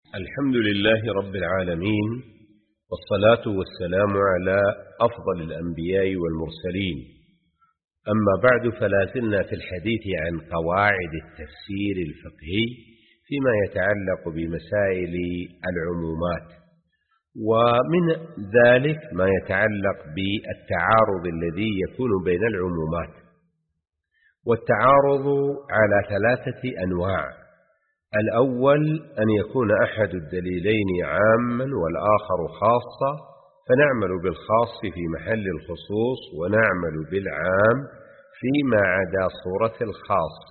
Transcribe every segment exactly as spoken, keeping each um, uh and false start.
الحمد لله رب العالمين، والصلاة والسلام على أفضل الأنبياء والمرسلين. أما بعد، فلا زلنا في الحديث عن قواعد التفسير الفقهي فيما يتعلق بمسائل العمومات، ومن ذلك ما يتعلق بالتعارض الذي يكون بين العمومات. والتعارض على ثلاثة أنواع: الأول أن يكون أحد الدليلين عاما والآخر خاصا، فنعمل بالخاص في محل الخصوص ونعمل بالعام فيما عدا صورة الخاص.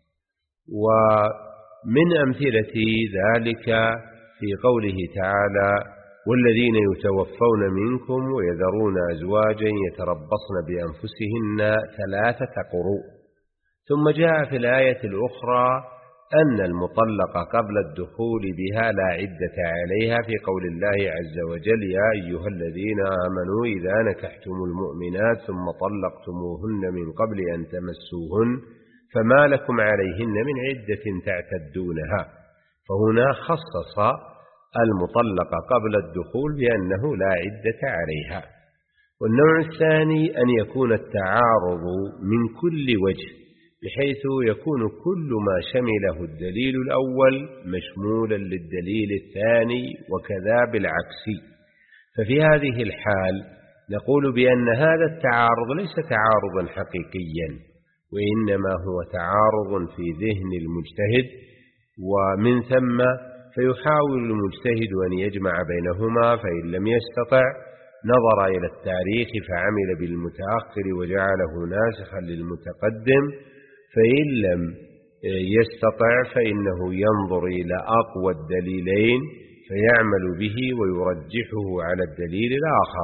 ومن أمثلة ذلك في قوله تعالى: والذين يتوفون منكم ويذرون أزواجا يتربصن بأنفسهن ثلاثة قروء. ثم جاء في الآية الأخرى أن المطلق قبل الدخول بها لا عدة عليها في قول الله عز وجل: يا أيها الذين آمنوا إذا نكحتم المؤمنات ثم طلقتموهن من قبل أن تمسوهن فما لكم عليهن من عدة تعتدونها. فهنا خصص المطلق قبل الدخول بأنه لا عدة عليها. والنوع الثاني أن يكون التعارض من كل وجه، بحيث يكون كل ما شمله الدليل الأول مشمولا للدليل الثاني، وكذا بالعكس. ففي هذه الحال نقول بأن هذا التعارض ليس تعارضا حقيقيا، وإنما هو تعارض في ذهن المجتهد، ومن ثم فيحاول المجتهد أن يجمع بينهما، فإن لم يستطع نظر إلى التاريخ فعمل بالمتأخر وجعله ناسخا للمتقدم، فإن لم يستطع فإنه ينظر إلى أقوى الدليلين فيعمل به ويرجحه على الدليل الآخر.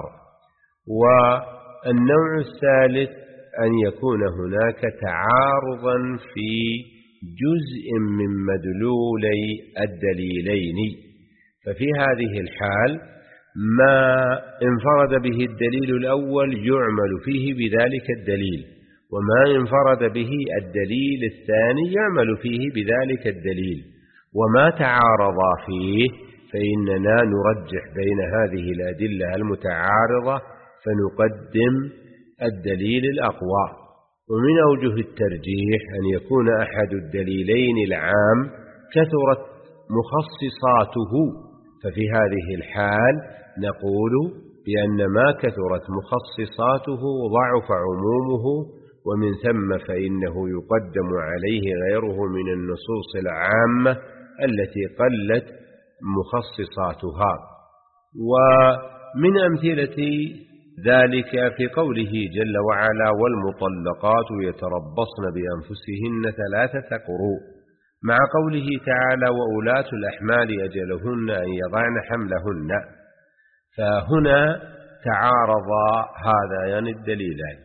والنوع الثالث أن يكون هناك تعارضا في جزء من مدلولي الدليلين، ففي هذه الحال ما انفرد به الدليل الأول يعمل فيه بذلك الدليل، وما انفرد به الدليل الثاني يعمل فيه بذلك الدليل. وما تعارضا فيه فإننا نرجح بين هذه الأدلة المتعارضة فنقدم الدليل الأقوى. ومن أوجه الترجيح أن يكون أحد الدليلين العام كثرت مخصصاته، ففي هذه الحال نقول بأن ما كثرت مخصصاته ضعف عمومه، ومن ثم فإنه يقدم عليه غيره من النصوص العامة التي قلت مخصصاتها. ومن أمثلة ذلك في قوله جل وعلا: والمطلقات يتربصن بأنفسهن ثلاثة قروء، مع قوله تعالى: وأولاة الأحمال أجلهن أن يضعن حملهن. فهنا تعارض هذان الدليلان،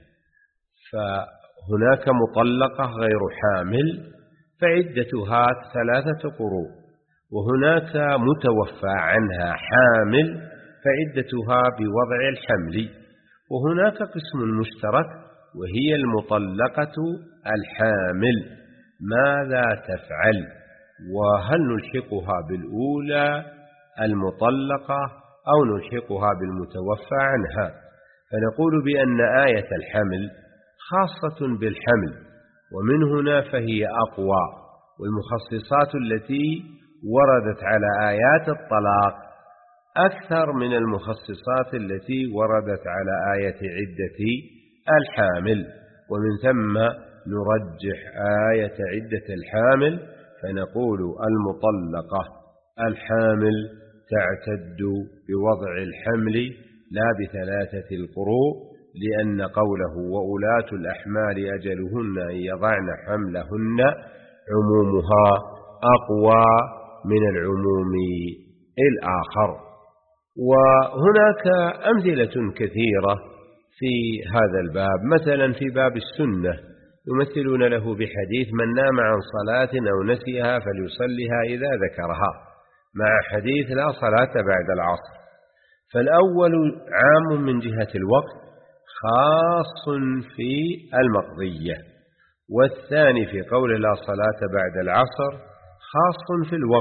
فهناك مطلقة غير حامل فعدتها ثلاثة قروء، وهناك متوفى عنها حامل فعدتها بوضع الحمل، وهناك قسم مشترك وهي المطلقة الحامل. ماذا تفعل؟ وهل نلحقها بالأولى المطلقة أو نلحقها بالمتوفى عنها؟ فنقول بأن آية الحمل خاصة بالحمل، ومن هنا فهي أقوى. والمخصصات التي وردت على آيات الطلاق أكثر من المخصصات التي وردت على آية عدة الحامل، ومن ثم نرجح آية عدة الحامل فنقول المطلقة الحامل تعتد بوضع الحمل لا بثلاثة القروء، لأن قوله: وأولاة الأحمال أجلهن أن يضعن حملهن عمومها أقوى من العموم الآخر. وهناك أمثلة كثيرة في هذا الباب، مثلا في باب السنة يمثلون له بحديث: من نام عن صلاة أو نسيها فليصلها إذا ذكرها، مع حديث: لا صلاة بعد العصر. فالأول عام من جهة الوقت خاص في المقضية، والثاني في قول لا صلاة بعد العصر خاص في الوقت،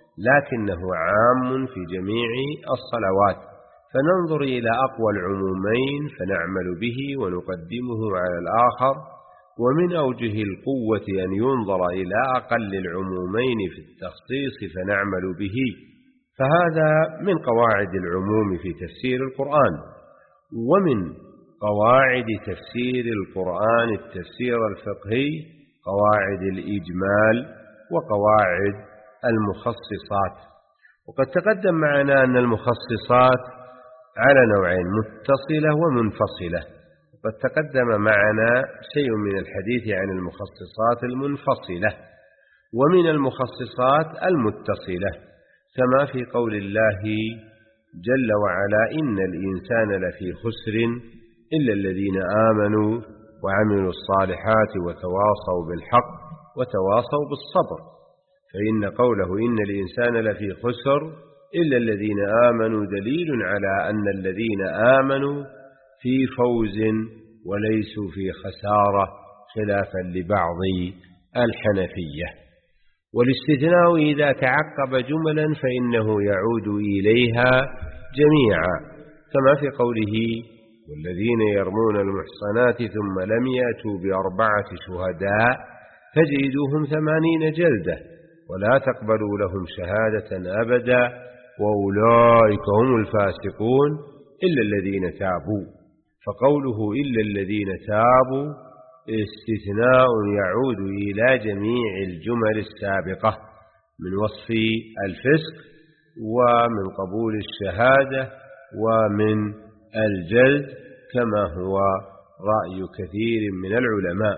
لكنه عام في جميع الصلوات، فننظر إلى أقوى العمومين فنعمل به ونقدمه على الآخر، ومن أوجه القوة أن ينظر إلى أقل العمومين في التخصيص فنعمل به، فهذا من قواعد العموم في تفسير القرآن. ومن قواعد تفسير القرآن التفسير الفقهي قواعد الإجمال وقواعد المخصصات. وقد تقدم معنا أن المخصصات على نوعين، متصلة ومنفصلة، وقد تقدم معنا شيء من الحديث عن المخصصات المنفصلة، ومن المخصصات المتصلة، كما في قول الله جل وعلا: إن الإنسان لفي خسر إلا الذين آمنوا وعملوا الصالحات وتواصوا بالحق وتواصوا بالصبر. فإن قوله إن الإنسان لفي خسر إلا الذين آمنوا دليل على أن الذين آمنوا في فوز وليسوا في خسارة، خلافا لبعض الحنفية. والاستثناء إذا تعقب جملا فإنه يعود إليها جميعا، كما في قوله: والذين يرمون المحصنات ثم لم يأتوا بأربعة شهداء فاجلدوهم ثمانين جلدة ولا تقبلوا لهم شهادة أبدا وأولئك هم الفاسقون إلا الذين تابوا. فقوله إلا الذين تابوا استثناء يعود إلى جميع الجمل السابقة من وصف الفسق ومن قبول الشهادة ومن الجلد، كما هو رأي كثير من العلماء.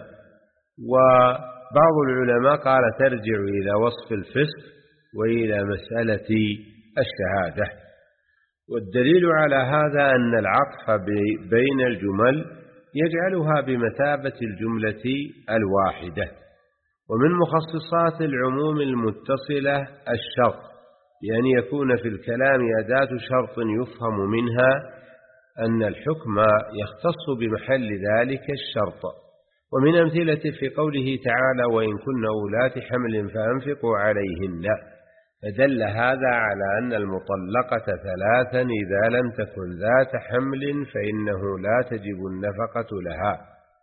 وبعض العلماء قال ترجع إلى وصف الفسق وإلى مسألة الشهادة. والدليل على هذا أن العطف بين الجمل يجعلها بمثابة الجملة الواحدة. ومن مخصصات العموم المتصلة الشرط، بأن يكون في الكلام أداة شرط يفهم منها أن الحكم يختص بمحل ذلك الشرط. ومن أمثلة في قوله تعالى: وإن كن أولات حمل فأنفقوا عليهن، فدل هذا على أن المطلقة ثلاثا إذا لم تكن ذات حمل فإنه لا تجب النفقة لها.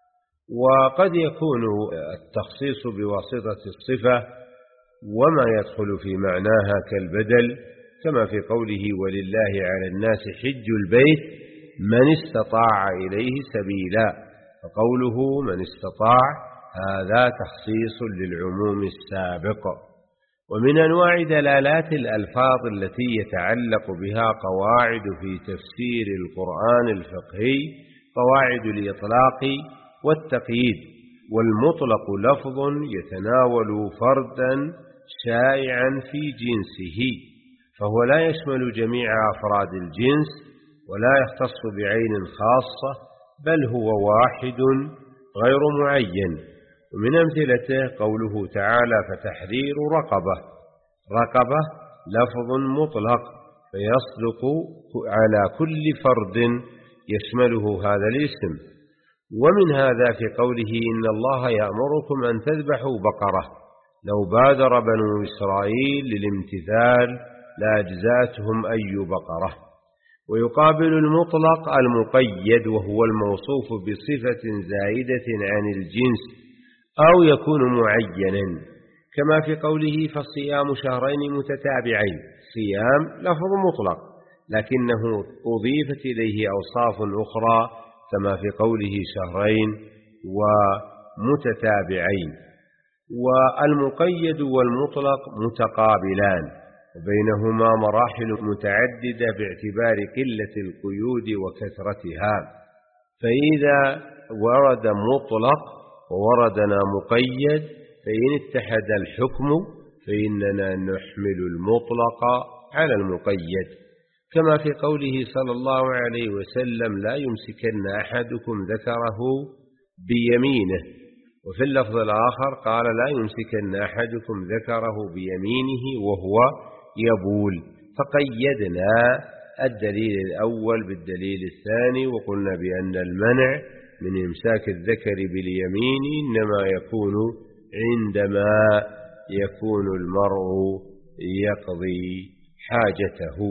وقد يكون التخصيص بواسطة الصفة وما يدخل في معناها كالبدل، كما في قوله: ولله على الناس حج البيت من استطاع إليه سبيلا، فقوله من استطاع هذا تخصيص للعموم السابق. ومن أنواع دلالات الألفاظ التي يتعلق بها قواعد في تفسير القرآن الفقهي قواعد الإطلاق والتقييد. والمطلق لفظ يتناول فردا شائعا في جنسه، فهو لا يشمل جميع أفراد الجنس ولا يختص بعين خاصة، بل هو واحد غير معين. ومن أمثلته قوله تعالى: فتحرير رقبة. رقبة لفظ مطلق فيصدق على كل فرد يشمله هذا الاسم. ومن هذا في قوله: إن الله يأمركم أن تذبحوا بقرة، لو بادر بنو إسرائيل للامتثال لأجزاتهم أي بقرة. ويقابل المطلق المقيد، وهو الموصوف بصفة زائدة عن الجنس أو يكون معينا، كما في قوله: فالصيام شهرين متتابعين. صيام لفظ مطلق لكنه أضيفت إليه أوصاف أخرى، كما في قوله: شهرين ومتتابعين. والمقيد والمطلق متقابلان وبينهما مراحل متعددة باعتبار قلة القيود وكثرتها. فإذا ورد مطلق ووردنا مقيد فإن اتحد الحكم فإننا نحمل المطلق على المقيد، كما في قوله صلى الله عليه وسلم: لا يمسكن أحدكم ذكره بيمينه. وفي اللفظ الآخر قال: لا يمسكن أحدكم ذكره بيمينه وهو يبول. فقيدنا الدليل الأول بالدليل الثاني، وقلنا بأن المنع من إمساك الذكر باليمين إنما يكون عندما يكون المرء يقضي حاجته.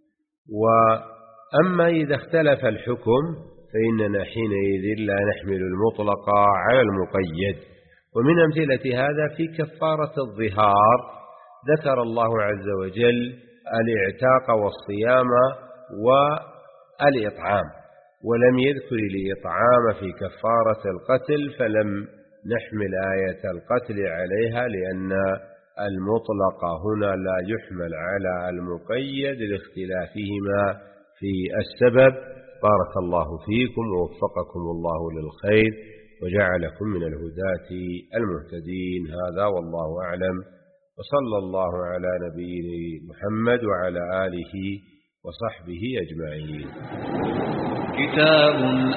وأما إذا اختلف الحكم فإننا حينئذ لا نحمل المطلق على المقيد. ومن أمثلة هذا في كفارة الظهار ذكر الله عز وجل الاعتاق والصيام والإطعام، ولم يذكر الإطعام في كفارة القتل، فلم نحمل آية القتل عليها لأن المطلق هنا لا يحمل على المقيد لاختلافهما في السبب. بارك الله فيكم ووفقكم الله للخير وجعلكم من الهداة المهتدين. هذا والله أعلم، وصلى الله على نبينا محمد وعلى آله وصحبه أجمعين. كتاب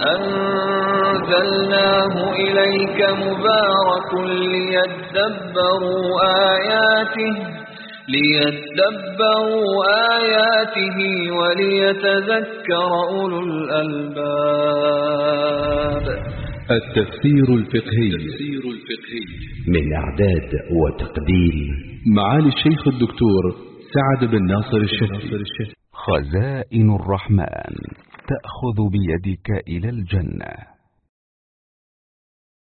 أنزلناه إليك مبارك ليدبروا آياته ليدبروا آياته وليتذكر أولو الألباب. التفسير الفقهي من إعداد وتقديم معالي الشيخ الدكتور سعد بن ناصر الشهري. خزائن الرحمن تأخذ بيدك إلى الجنة.